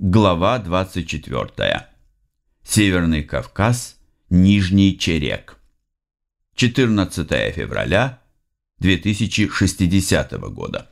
Глава 24. Северный Кавказ, Нижний Черек. 14 февраля 2060 года.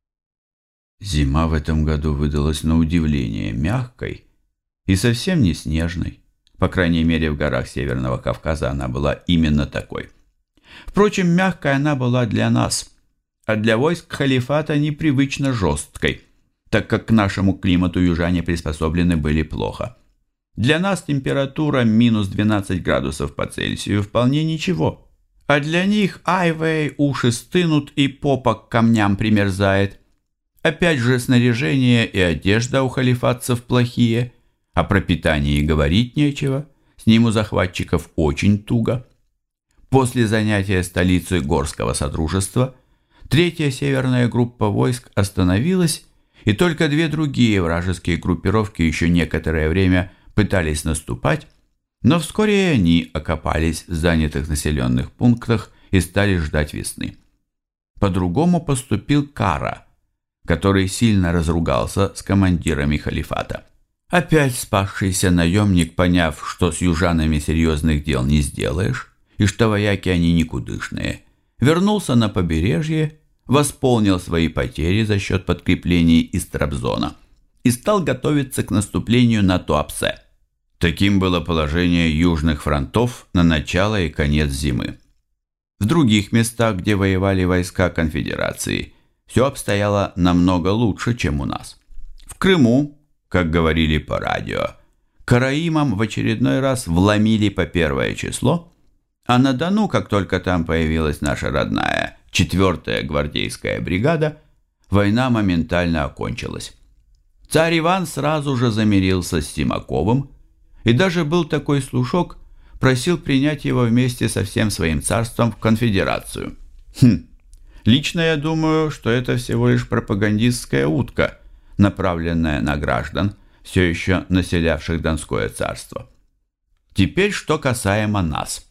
Зима в этом году выдалась на удивление мягкой и совсем не снежной. По крайней мере, в горах Северного Кавказа она была именно такой. Впрочем, мягкой она была для нас, а для войск халифата непривычно жесткой, так как к нашему климату южане приспособлены были плохо. Для нас температура минус 12 градусов по Цельсию вполне ничего, а для них айвей уши стынут и попа к камням примерзает. Опять же, снаряжение и одежда у халифатцев плохие, а про питание и говорить нечего, с ним у захватчиков очень туго. После занятия столицы Горского Содружества третья северная группа войск остановилась, и только две другие вражеские группировки еще некоторое время пытались наступать, но вскоре и они окопались в занятых населенных пунктах и стали ждать весны. По-другому поступил Кара, который сильно разругался с командирами халифата. Опять спасшийся наемник, поняв, что с южанами серьезных дел не сделаешь, и что вояки они никудышные, вернулся на побережье, восполнил свои потери за счет подкреплений из Трабзона и стал готовиться к наступлению на Туапсе. Таким было положение южных фронтов на начало и конец зимы. В других местах, где воевали войска конфедерации, все обстояло намного лучше, чем у нас. В Крыму, как говорили по радио, караимам в очередной раз вломили по 1 число, а на Дону, как только там появилась наша родная 4-я гвардейская бригада, война моментально окончилась. Царь Иван сразу же замирился с Симаковым, и даже был такой слушок, просил принять его вместе со всем своим царством в конфедерацию. Лично я думаю, что это всего лишь пропагандистская утка, направленная на граждан, все еще населявших Донское царство. Теперь, что касаемо нас.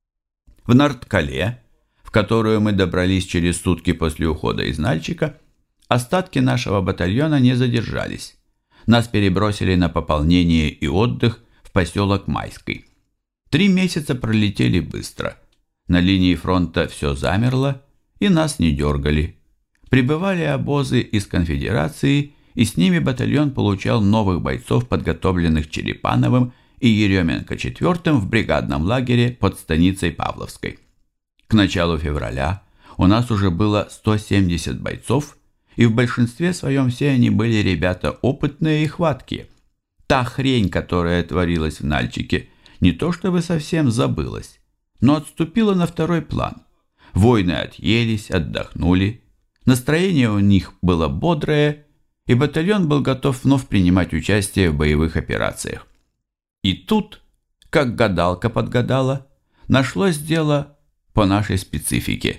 В Нарткале, в которую мы добрались через сутки после ухода из Нальчика, остатки нашего батальона не задержались. Нас перебросили на пополнение и отдых в поселок Майский. 3 месяца пролетели быстро. На линии фронта все замерло, и нас не дергали. Прибывали обозы из конфедерации, и с ними батальон получал новых бойцов, подготовленных Черепановым и Еременко IV в бригадном лагере под станицей Павловской. К началу февраля у нас уже было 170 бойцов, и в большинстве своем все они были ребята опытные и хваткие. Та хрень, которая творилась в Нальчике, не то чтобы совсем забылась, но отступила на второй план. Воины отъелись, отдохнули, настроение у них было бодрое, и батальон был готов вновь принимать участие в боевых операциях. И тут, как гадалка подгадала, нашлось дело по нашей специфике.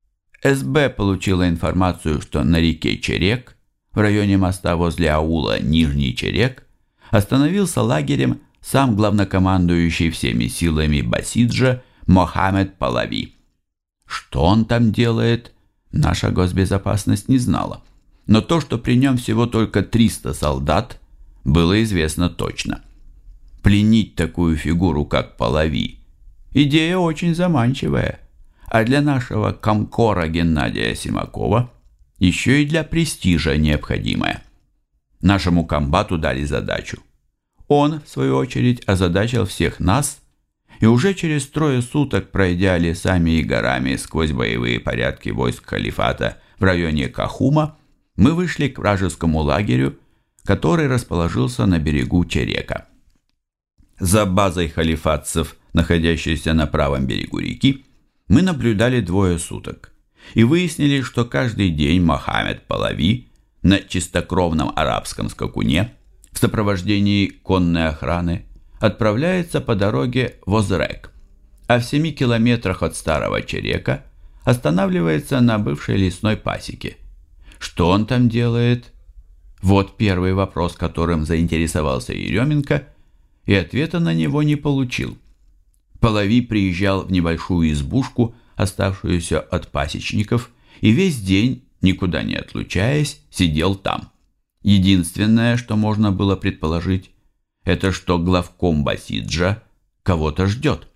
СБ получила информацию, что на реке Черек, в районе моста возле аула Нижний Черек, остановился лагерем сам главнокомандующий всеми силами Басиджа Мохаммед Палави. Что он там делает, наша госбезопасность не знала. Но то, что при нем всего только 300 солдат, было известно точно. Пленить такую фигуру, как Палави, идея очень заманчивая, а для нашего комкора Геннадия Симакова еще и для престижа необходимая. Нашему комбату дали задачу. Он, в свою очередь, озадачил всех нас, и уже через 3 суток, пройдя лесами и горами сквозь боевые порядки войск халифата в районе Кахума, мы вышли к вражескому лагерю, который расположился на берегу Черека. За базой халифатцев, находящейся на правом берегу реки, мы наблюдали 2 суток и выяснили, что каждый день Мохаммед Палави на чистокровном арабском скакуне в сопровождении конной охраны отправляется по дороге в Озрек, а в 7 километрах от старого Черека останавливается на бывшей лесной пасеке. Что он там делает? Вот первый вопрос, которым заинтересовался Еременко, и ответа на него не получил. Палави приезжал в небольшую избушку, оставшуюся от пасечников, и весь день, никуда не отлучаясь, сидел там. Единственное, что можно было предположить, это что главком Басиджа кого-то ждет.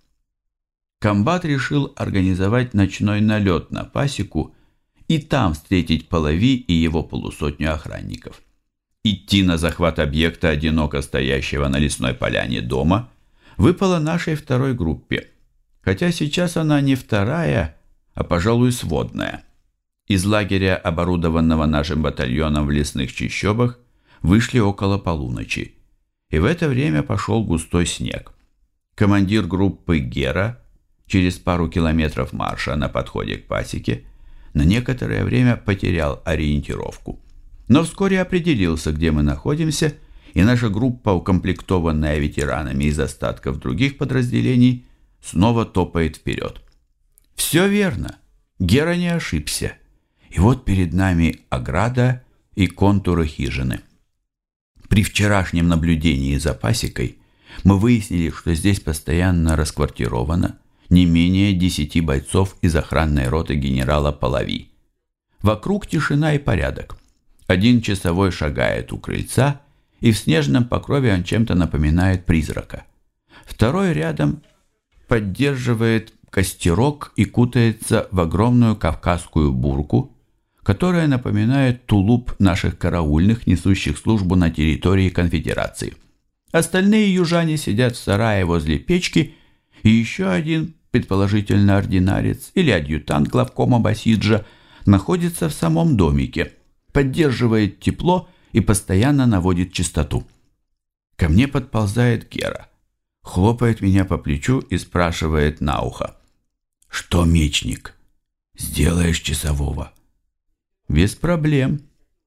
Комбат решил организовать ночной налет на пасеку и там встретить Палави и его полусотню охранников. Идти на захват объекта, одиноко стоящего на лесной поляне дома, выпало нашей второй группе, хотя сейчас она не вторая, а, пожалуй, сводная. Из лагеря, оборудованного нашим батальоном в лесных чащобах, вышли около полуночи, и в это время пошел густой снег. Командир группы Гера через пару километров марша на подходе к пасеке на некоторое время потерял ориентировку, но вскоре определился, где мы находимся, и наша группа, укомплектованная ветеранами из остатков других подразделений, снова топает вперед. Все верно, Гера не ошибся, и вот перед нами ограда и контуры хижины. При вчерашнем наблюдении за пасекой мы выяснили, что здесь постоянно расквартировано не менее 10 бойцов из охранной роты генерала Палави. Вокруг тишина и порядок. Один часовой шагает у крыльца, и в снежном покрове он чем-то напоминает призрака. Второй рядом поддерживает костерок и кутается в огромную кавказскую бурку, которая напоминает тулуп наших караульных, несущих службу на территории конфедерации. Остальные южане сидят в сарае возле печки, и еще один, предположительно ординарец или адъютант главкома Басиджа, находится в самом домике, поддерживает тепло и постоянно наводит чистоту. Ко мне подползает Гера, хлопает меня по плечу и спрашивает на ухо: «Что, мечник, сделаешь часового?» «Без проблем.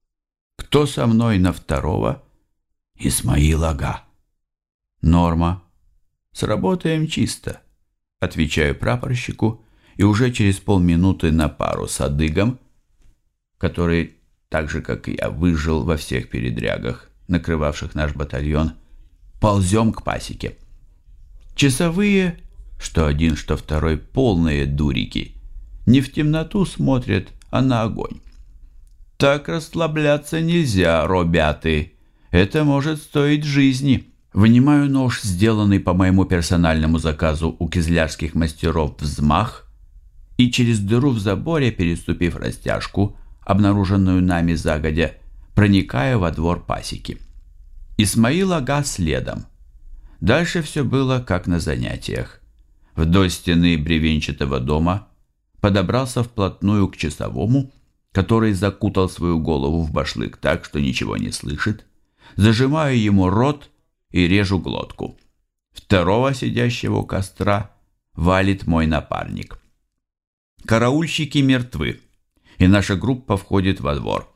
Кто со мной на второго?» «Исмаил ага». «Норма. Сработаем чисто», — отвечаю прапорщику, и уже через полминуты на пару с адыгом, который, так же как и я, выжил во всех передрягах, накрывавших наш батальон, ползем к пасеке. Часовые, что один, что второй, полные дурики, не в темноту смотрят, а на огонь. Так расслабляться нельзя, робяты. Это может стоить жизни. Вынимаю нож, сделанный по моему персональному заказу у кизлярских мастеров «Взмах», и через дыру в заборе, переступив растяжку, обнаруженную нами загодя, проникаю во двор пасеки. Исмаил ага следом. Дальше все было как на занятиях. Вдоль стены бревенчатого дома подобрался вплотную к часовому, который закутал свою голову в башлык так, что ничего не слышит, зажимаю ему рот и режу глотку. Второго, сидящего у костра, валит мой напарник. Караульщики мертвы, и наша группа входит во двор.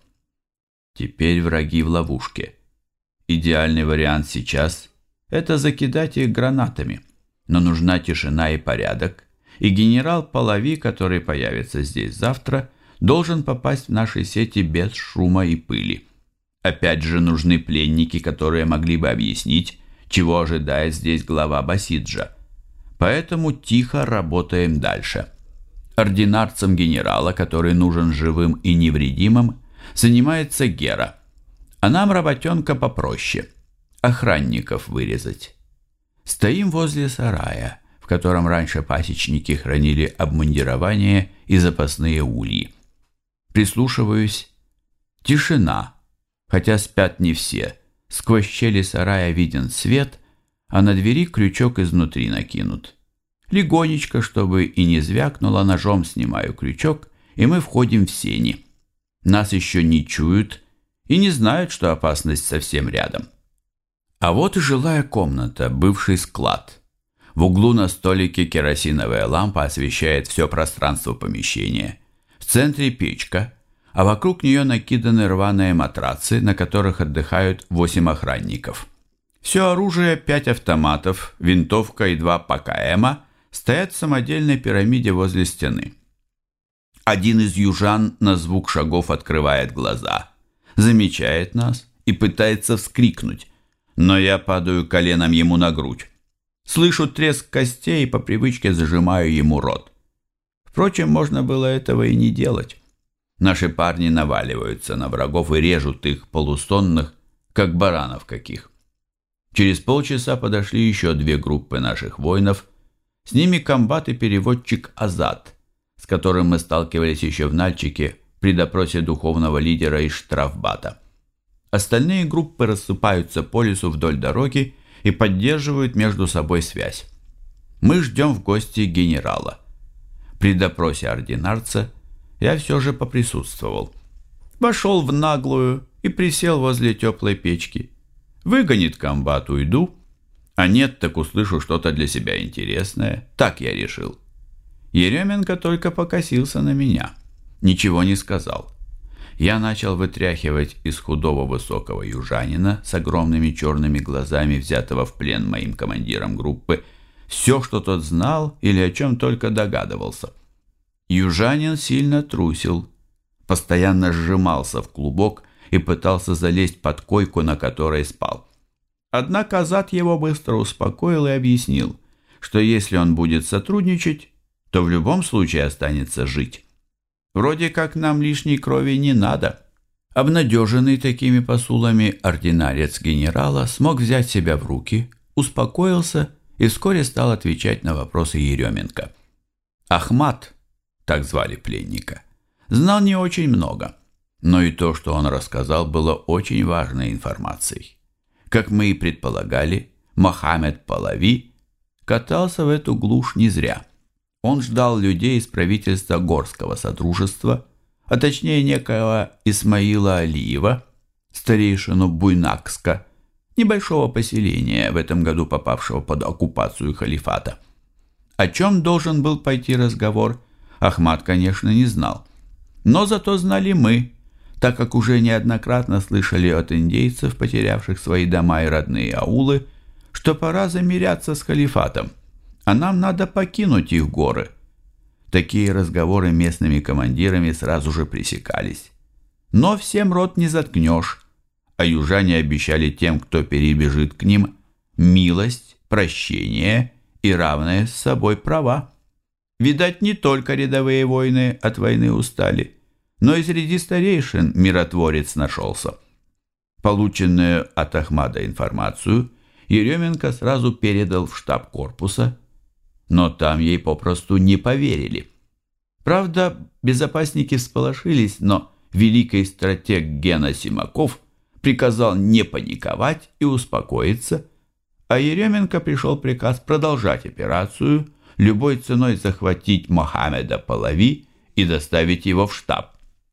Теперь враги в ловушке. Идеальный вариант сейчас – это закидать их гранатами, но нужна тишина и порядок, и генерал Палави, который появится здесь завтра, должен попасть в наши сети без шума и пыли. Опять же нужны пленники, которые могли бы объяснить, чего ожидает здесь глава Басиджа. Поэтому тихо работаем дальше. Ординарцем генерала, который нужен живым и невредимым, занимается Гера. А нам работенка попроще – охранников вырезать. Стоим возле сарая, в котором раньше пасечники хранили обмундирование и запасные ульи. Прислушиваюсь. Тишина, хотя спят не все. Сквозь щели сарая виден свет, а на двери крючок изнутри накинут. Легонечко, чтобы и не звякнуло, ножом снимаю крючок, и мы входим в сени. Нас еще не чуют и не знают, что опасность совсем рядом. А вот и жилая комната, бывший склад. В углу на столике керосиновая лампа освещает все пространство помещения. В центре печка, а вокруг нее накиданы рваные матрацы, на которых отдыхают 8 охранников. Все оружие, 5 автоматов, винтовка и 2 ПКМа стоят в самодельной пирамиде возле стены. Один из южан на звук шагов открывает глаза, замечает нас и пытается вскрикнуть, но я падаю коленом ему на грудь. Слышу треск костей и по привычке зажимаю ему рот. Впрочем, можно было этого и не делать. Наши парни наваливаются на врагов и режут их полусонных, как баранов каких. Через полчаса подошли еще 2 группы наших воинов. С ними комбат и переводчик Азат, с которым мы сталкивались еще в Нальчике при допросе духовного лидера из штрафбата. Остальные группы рассыпаются по лесу вдоль дороги и поддерживают между собой связь. Мы ждем в гости генерала. При допросе ординарца я все же поприсутствовал. Вошел в наглую и присел возле теплой печки. Выгонит комбат, уйду, а нет, так услышу что-то для себя интересное. Так я решил. Еременко только покосился на меня, ничего не сказал. Я начал вытряхивать из худого высокого южанина с огромными черными глазами, взятого в плен моим командиром группы, все, что тот знал или о чем только догадывался. Южанин сильно трусил, постоянно сжимался в клубок и пытался залезть под койку, на которой спал. Однако Азат его быстро успокоил и объяснил, что если он будет сотрудничать, то в любом случае останется жить. Вроде как нам лишней крови не надо. Обнадеженный такими посулами ординарец генерала смог взять себя в руки, успокоился и вскоре стал отвечать на вопросы Еременко. Ахмат, так звали пленника, знал не очень много, но и то, что он рассказал, было очень важной информацией. Как мы и предполагали, Мохаммед Палави катался в эту глушь не зря. Он ждал людей из правительства Горского Содружества, а точнее некоего Исмаила Алиева, старейшину Буйнакска, небольшого поселения, в этом году попавшего под оккупацию халифата. О чем должен был пойти разговор, Ахмат, конечно, не знал. Но зато знали мы, так как уже неоднократно слышали от индейцев, потерявших свои дома и родные аулы, что пора замиряться с халифатом, а нам надо покинуть их горы. Такие разговоры местными командирами сразу же пресекались. Но всем рот не заткнешь, а южане обещали тем, кто перебежит к ним, милость, прощение и равные с собой права. Видать, не только рядовые воины от войны устали, но и среди старейшин миротворец нашелся. Полученную от Ахмада информацию Еременко сразу передал в штаб корпуса, но там ей попросту не поверили. Правда, безопасники всполошились, но великий стратег Гена Симаков приказал не паниковать и успокоиться, а Еременко пришел приказ продолжать операцию, любой ценой захватить Мохаммеда Палави и доставить его в штаб.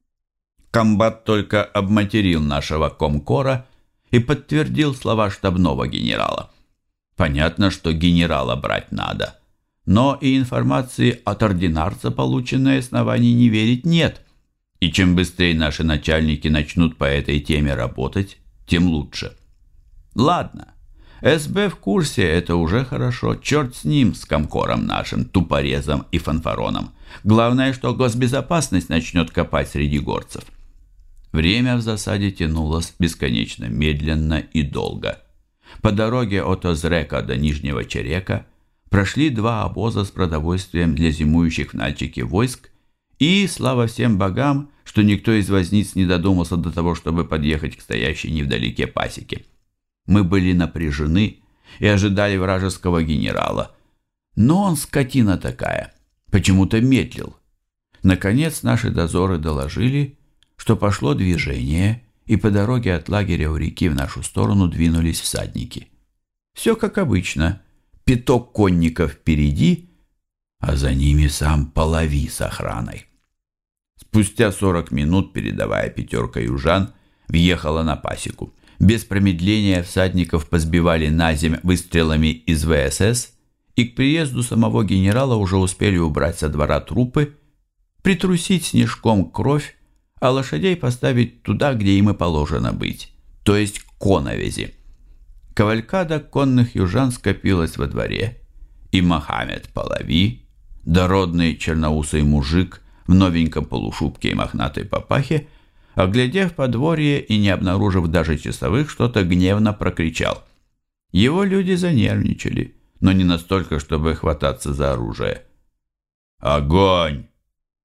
Комбат только обматерил нашего комкора и подтвердил слова штабного генерала. Понятно, что генерала брать надо, но и информации от ординарца, полученной оснований не верить, нет. И чем быстрее наши начальники начнут по этой теме работать, тем лучше. Ладно, СБ в курсе, это уже хорошо. Черт с ним, с комкором нашим, тупорезом и фанфароном. Главное, что госбезопасность начнет копать среди горцев. Время в засаде тянулось бесконечно медленно и долго. По дороге от Озрека до Нижнего Черека прошли 2 обоза с продовольствием для зимующих в Нальчике войск, и, слава всем богам, что никто из возниц не додумался до того, чтобы подъехать к стоящей невдалеке пасеке. Мы были напряжены и ожидали вражеского генерала, но он, скотина такая, почему-то медлил. Наконец наши дозоры доложили, что пошло движение, и по дороге от лагеря у реки в нашу сторону двинулись всадники. Все как обычно, пяток конников впереди, а за ними сам Палави с охраной. Спустя 40 минут передовая 5 южан въехала на пасеку. Без промедления всадников позбивали наземь выстрелами из ВСС, и к приезду самого генерала уже успели убрать со двора трупы, притрусить снежком кровь, а лошадей поставить туда, где им и положено быть, то есть к коновизи. Кавалькада конных южан скопилась во дворе, и Мохаммед Палави, дородный черноусый мужик в новеньком полушубке и мохнатой папахе, оглядев подворье и не обнаружив даже часовых, что-то гневно прокричал. Его люди занервничали, но не настолько, чтобы хвататься за оружие. «Огонь!»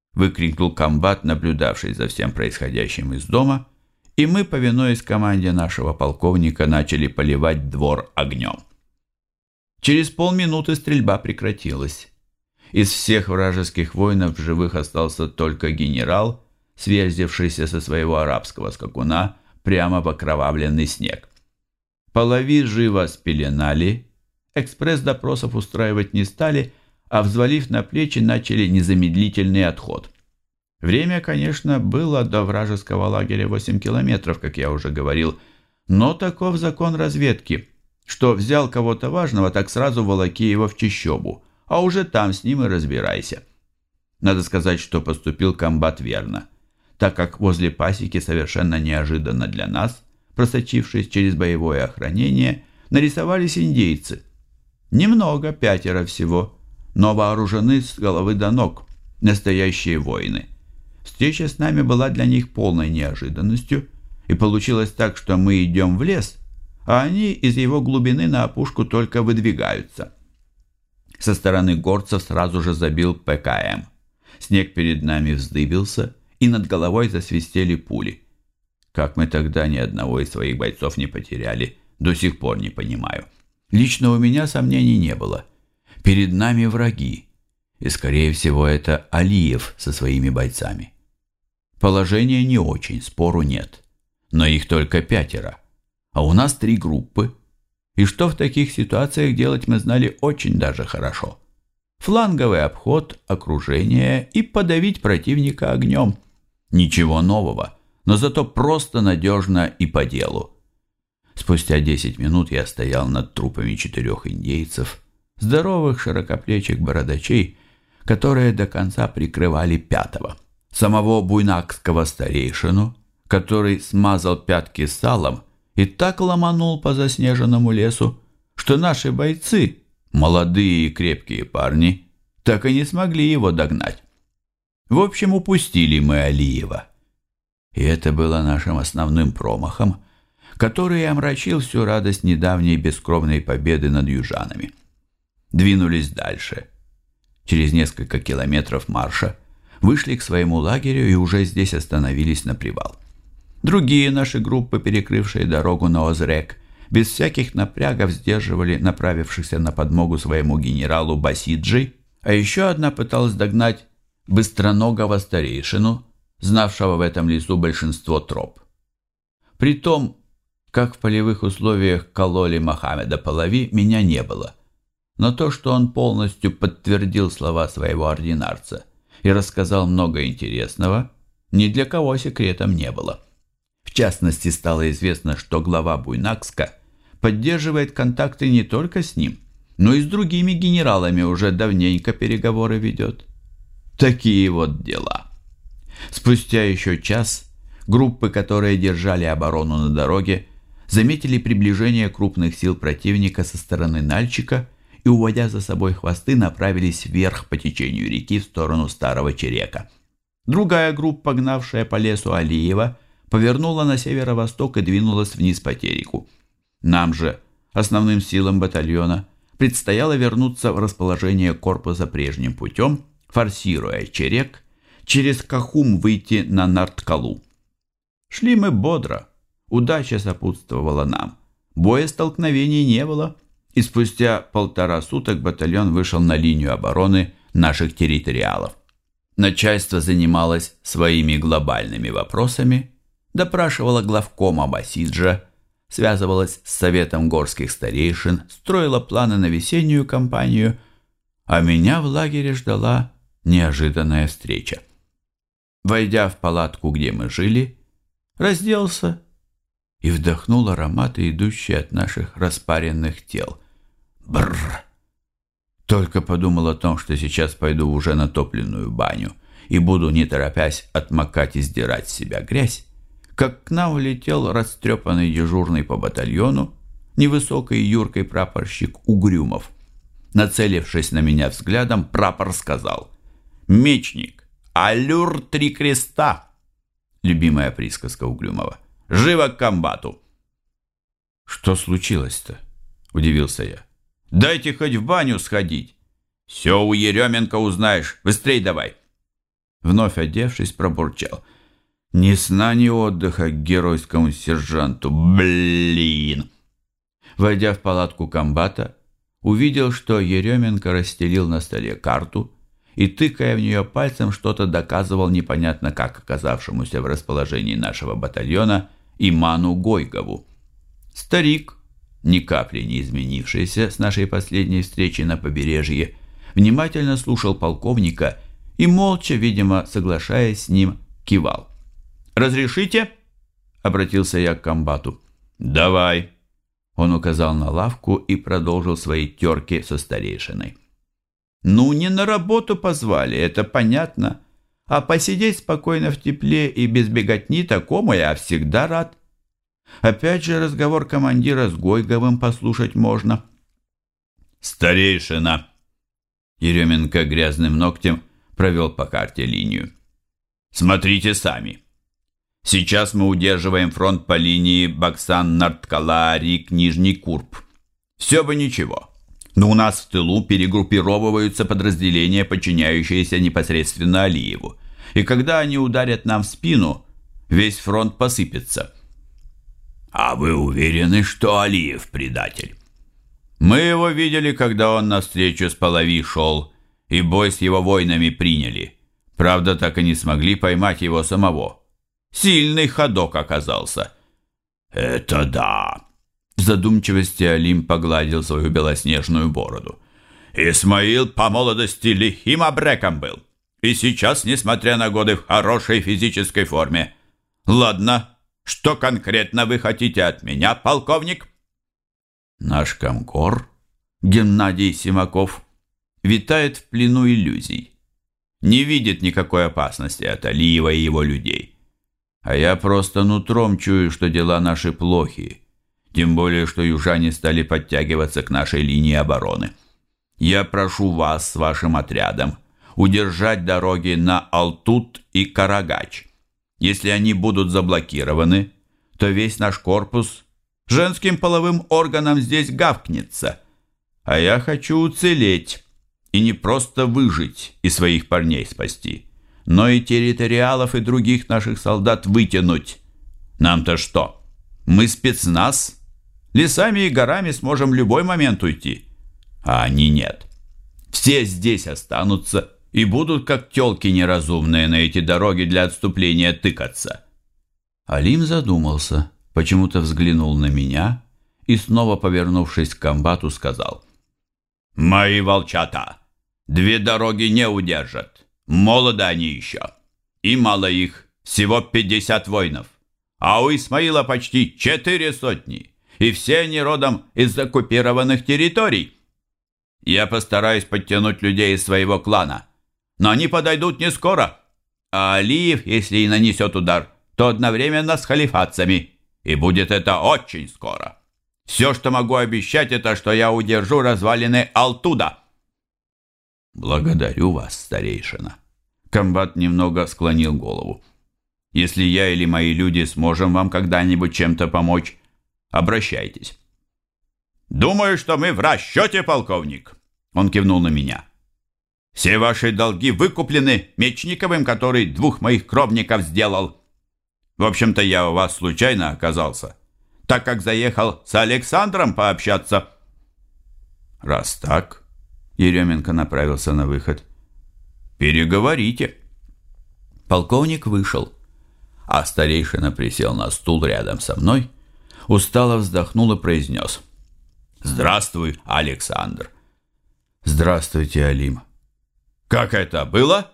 — выкрикнул комбат, наблюдавший за всем происходящим из дома, и мы, повинуясь команде нашего полковника, начали поливать двор огнем. Через полминуты стрельба прекратилась. Из всех вражеских воинов в живых остался только генерал, сверзившийся со своего арабского скакуна прямо в окровавленный снег. Полови живо спеленали, экспресс-допросов устраивать не стали, а, взвалив на плечи, начали незамедлительный отход. Время, конечно, было до вражеского лагеря 8 километров, как я уже говорил, но таков закон разведки, что взял кого-то важного, так сразу волоки его в чащобу, а уже там с ним и разбирайся. Надо сказать, что поступил комбат верно, так как возле пасеки совершенно неожиданно для нас, просочившись через боевое охранение, нарисовались индейцы. Немного, 5 всего, но вооружены с головы до ног, настоящие воины. Встреча с нами была для них полной неожиданностью, и получилось так, что мы идем в лес, а они из его глубины на опушку только выдвигаются. Со стороны горцев сразу же забил ПКМ. Снег перед нами вздыбился, и над головой засвистели пули. Как мы тогда ни одного из своих бойцов не потеряли, до сих пор не понимаю. Лично у меня сомнений не было. Перед нами враги, и, скорее всего, это Алиев со своими бойцами. Положение не очень, спору нет, но их только 5, а у нас 3 группы. И что в таких ситуациях делать, мы знали очень даже хорошо. Фланговый обход, окружение и подавить противника огнем. Ничего нового, но зато просто надежно и по делу. Спустя 10 минут я стоял над трупами 4 индейцев, здоровых широкоплечих бородачей, которые до конца прикрывали 5-го. Самого буйнакского старейшину, который смазал пятки салом и так ломанул по заснеженному лесу, что наши бойцы, молодые и крепкие парни, так и не смогли его догнать. В общем, упустили мы Алиева. И это было нашим основным промахом, который омрачил всю радость недавней бескровной победы над южанами. Двинулись дальше. Через несколько километров марша вышли к своему лагерю и уже здесь остановились на привал. Другие наши группы, перекрывшие дорогу на Озрек, без всяких напрягов сдерживали направившихся на подмогу своему генералу Басиджи, а еще одна пыталась догнать быстроногого старейшину, знавшего в этом лесу большинство троп. При том, как в полевых условиях кололи Мохаммеда Полови, меня не было. Но то, что он полностью подтвердил слова своего ординарца и рассказал много интересного, ни для кого секретом не было. В частности, стало известно, что глава Буйнакска поддерживает контакты не только с ним, но и с другими генералами уже давненько переговоры ведет. Такие вот дела. Спустя еще час группы, которые держали оборону на дороге, заметили приближение крупных сил противника со стороны Нальчика и, уводя за собой хвосты, направились вверх по течению реки в сторону Старого Черека. Другая группа, гнавшая по лесу Алиева, повернула на северо-восток и двинулась вниз по Тереку. Нам же, основным силам батальона, предстояло вернуться в расположение корпуса прежним путем, форсируя Черек, через Кахум выйти на Нарткалу. Шли мы бодро, удача сопутствовала нам, боестолкновений не было, и спустя 1,5 суток батальон вышел на линию обороны наших территориалов. Начальство занималось своими глобальными вопросами, допрашивало главкома Басиджа, связывалось с советом горских старейшин, строило планы на весеннюю кампанию, а меня в лагере ждала неожиданная встреча. Войдя в палатку, где мы жили, разделся и вдохнул ароматы, идущие от наших распаренных тел. Бррр! Только подумал о том, что сейчас пойду в уже натопленную баню и буду, не торопясь, отмокать и сдирать с себя грязь, как к нам влетел растрепанный дежурный по батальону, невысокий юркий прапорщик Угрюмов. Нацелившись на меня взглядом, прапор сказал: «Мечник, аллюр 3 креста!» Любимая присказка Угрюмова. «Живо к комбату!» «Что случилось-то?» – удивился я. «Дайте хоть в баню сходить!» «Все у Еременко узнаешь, быстрей давай!» Вновь одевшись, пробурчал: «Ни сна, ни отдыха к геройскому сержанту, блин!» Войдя в палатку комбата, увидел, что Еременко расстелил на столе карту и, тыкая в нее пальцем, что-то доказывал непонятно как оказавшемуся в расположении нашего батальона Иману Гойгову. Старик, ни капли не изменившийся с нашей последней встречи на побережье, внимательно слушал полковника и, молча, видимо, соглашаясь с ним, кивал. «Разрешите?» — обратился я к комбату. «Давай!» Он указал на лавку и продолжил свои терки со старейшиной. «Ну, не на работу позвали, это понятно. А посидеть спокойно в тепле и без беготни такому я всегда рад. Опять же разговор командира с Гойговым послушать можно». «Старейшина!» Еременко грязным ногтем провел по карте линию. «Смотрите сами. Сейчас мы удерживаем фронт по линии Баксан-Нарткала-Рик-Нижний Курб. Все бы ничего. Но у нас в тылу перегруппировываются подразделения, подчиняющиеся непосредственно Алиеву. И когда они ударят нам в спину, весь фронт посыпется». «А вы уверены, что Алиев предатель?» «Мы его видели, когда он навстречу с Палави шел, и бой с его воинами приняли. Правда, так и не смогли поймать его самого. Сильный ходок оказался». «Это да!» В задумчивости Алим погладил свою белоснежную бороду. «Исмаил по молодости лихим абреком был. И сейчас, несмотря на годы, в хорошей физической форме. Ладно, что конкретно вы хотите от меня, полковник?» Наш комкор, Геннадий Симаков, витает в плену иллюзий. Не видит никакой опасности от Алиева и его людей. А я просто нутром чую, что дела наши плохи. Тем более, что южане стали подтягиваться к нашей линии обороны. Я прошу вас с вашим отрядом удержать дороги на Алтут и Карагач. Если они будут заблокированы, то весь наш корпус женским половым органом здесь гавкнется. А я хочу уцелеть и не просто выжить и своих парней спасти, но и территориалов и других наших солдат вытянуть. Нам-то что? Мы спецназ. Лесами и горами сможем в любой момент уйти. А они нет. Все здесь останутся и будут, как тёлки неразумные, на эти дороги для отступления тыкаться». Алим задумался, почему-то взглянул на меня и, снова повернувшись к комбату, сказал: «Мои волчата, 2 дороги не удержат. Молоды они еще. И мало их, всего 50 воинов. А у Исмаила почти 4 сотни. И все они родом из оккупированных территорий. Я постараюсь подтянуть людей из своего клана. Но они подойдут не скоро. А Алиев, если и нанесет удар, то одновременно с халифатцами. И будет это очень скоро. Все, что могу обещать, это что я удержу развалины Алтуда». «Благодарю вас, старейшина». Комбат немного склонил голову. «Если я или мои люди сможем вам когда-нибудь чем-то помочь, обращайтесь». «Думаю, что мы в расчете, полковник». Он кивнул на меня. «Все ваши долги выкуплены Мечниковым, который 2 моих кровников сделал. В общем-то, я у вас случайно оказался, так как заехал с Александром пообщаться». «Раз так», — Еременко направился на выход, — «переговорите». Полковник вышел, а старейшина присел на стул рядом со мной, устало вздохнул и произнес: «Здравствуй, Александр». «Здравствуйте, Алим». «Как это было?»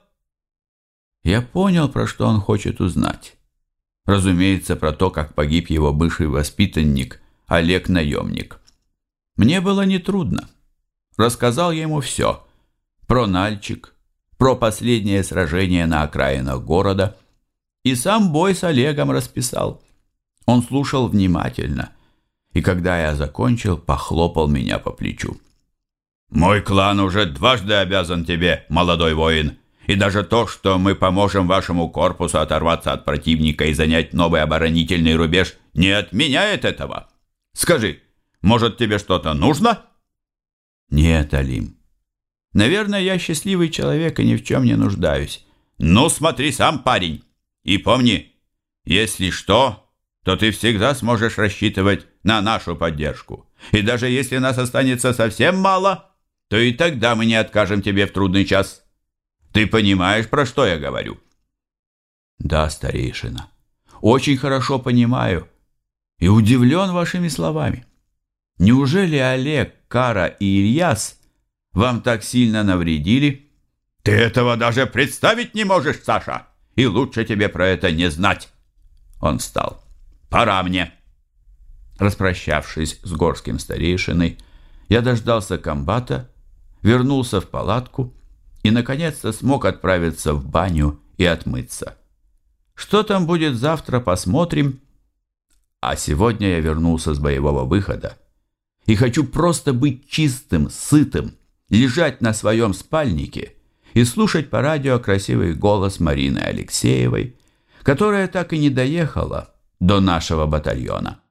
Я понял, про что он хочет узнать. Разумеется, про то, как погиб его бывший воспитанник Олег Наемник. Мне было нетрудно. Рассказал ему все. Про Нальчик, про последнее сражение на окраинах города. И сам бой с Олегом расписал. Он слушал внимательно. И когда я закончил, похлопал меня по плечу. «Мой клан уже дважды обязан тебе, молодой воин. И даже то, что мы поможем вашему корпусу оторваться от противника и занять новый оборонительный рубеж, не отменяет этого. Скажи, может, тебе что-то нужно?» «Нет, Алим. Наверное, я счастливый человек и ни в чем не нуждаюсь. Ну, смотри сам, парень, и помни, если что, то ты всегда сможешь рассчитывать на нашу поддержку. И даже если нас останется совсем мало, то и тогда мы не откажем тебе в трудный час. Ты понимаешь, про что я говорю?» «Да, старейшина, очень хорошо понимаю и удивлен вашими словами. Неужели Олег, Кара и Ильяс вам так сильно навредили?» «Ты этого даже представить не можешь, Саша, и лучше тебе про это не знать». Он встал. «Пора мне». Распрощавшись с горским старейшиной, я дождался комбата, вернулся в палатку и, наконец-то, смог отправиться в баню и отмыться. Что там будет завтра, посмотрим. А сегодня я вернулся с боевого выхода и хочу просто быть чистым, сытым, лежать на своем спальнике и слушать по радио красивый голос Марины Алексеевой, которая так и не доехала до нашего батальона.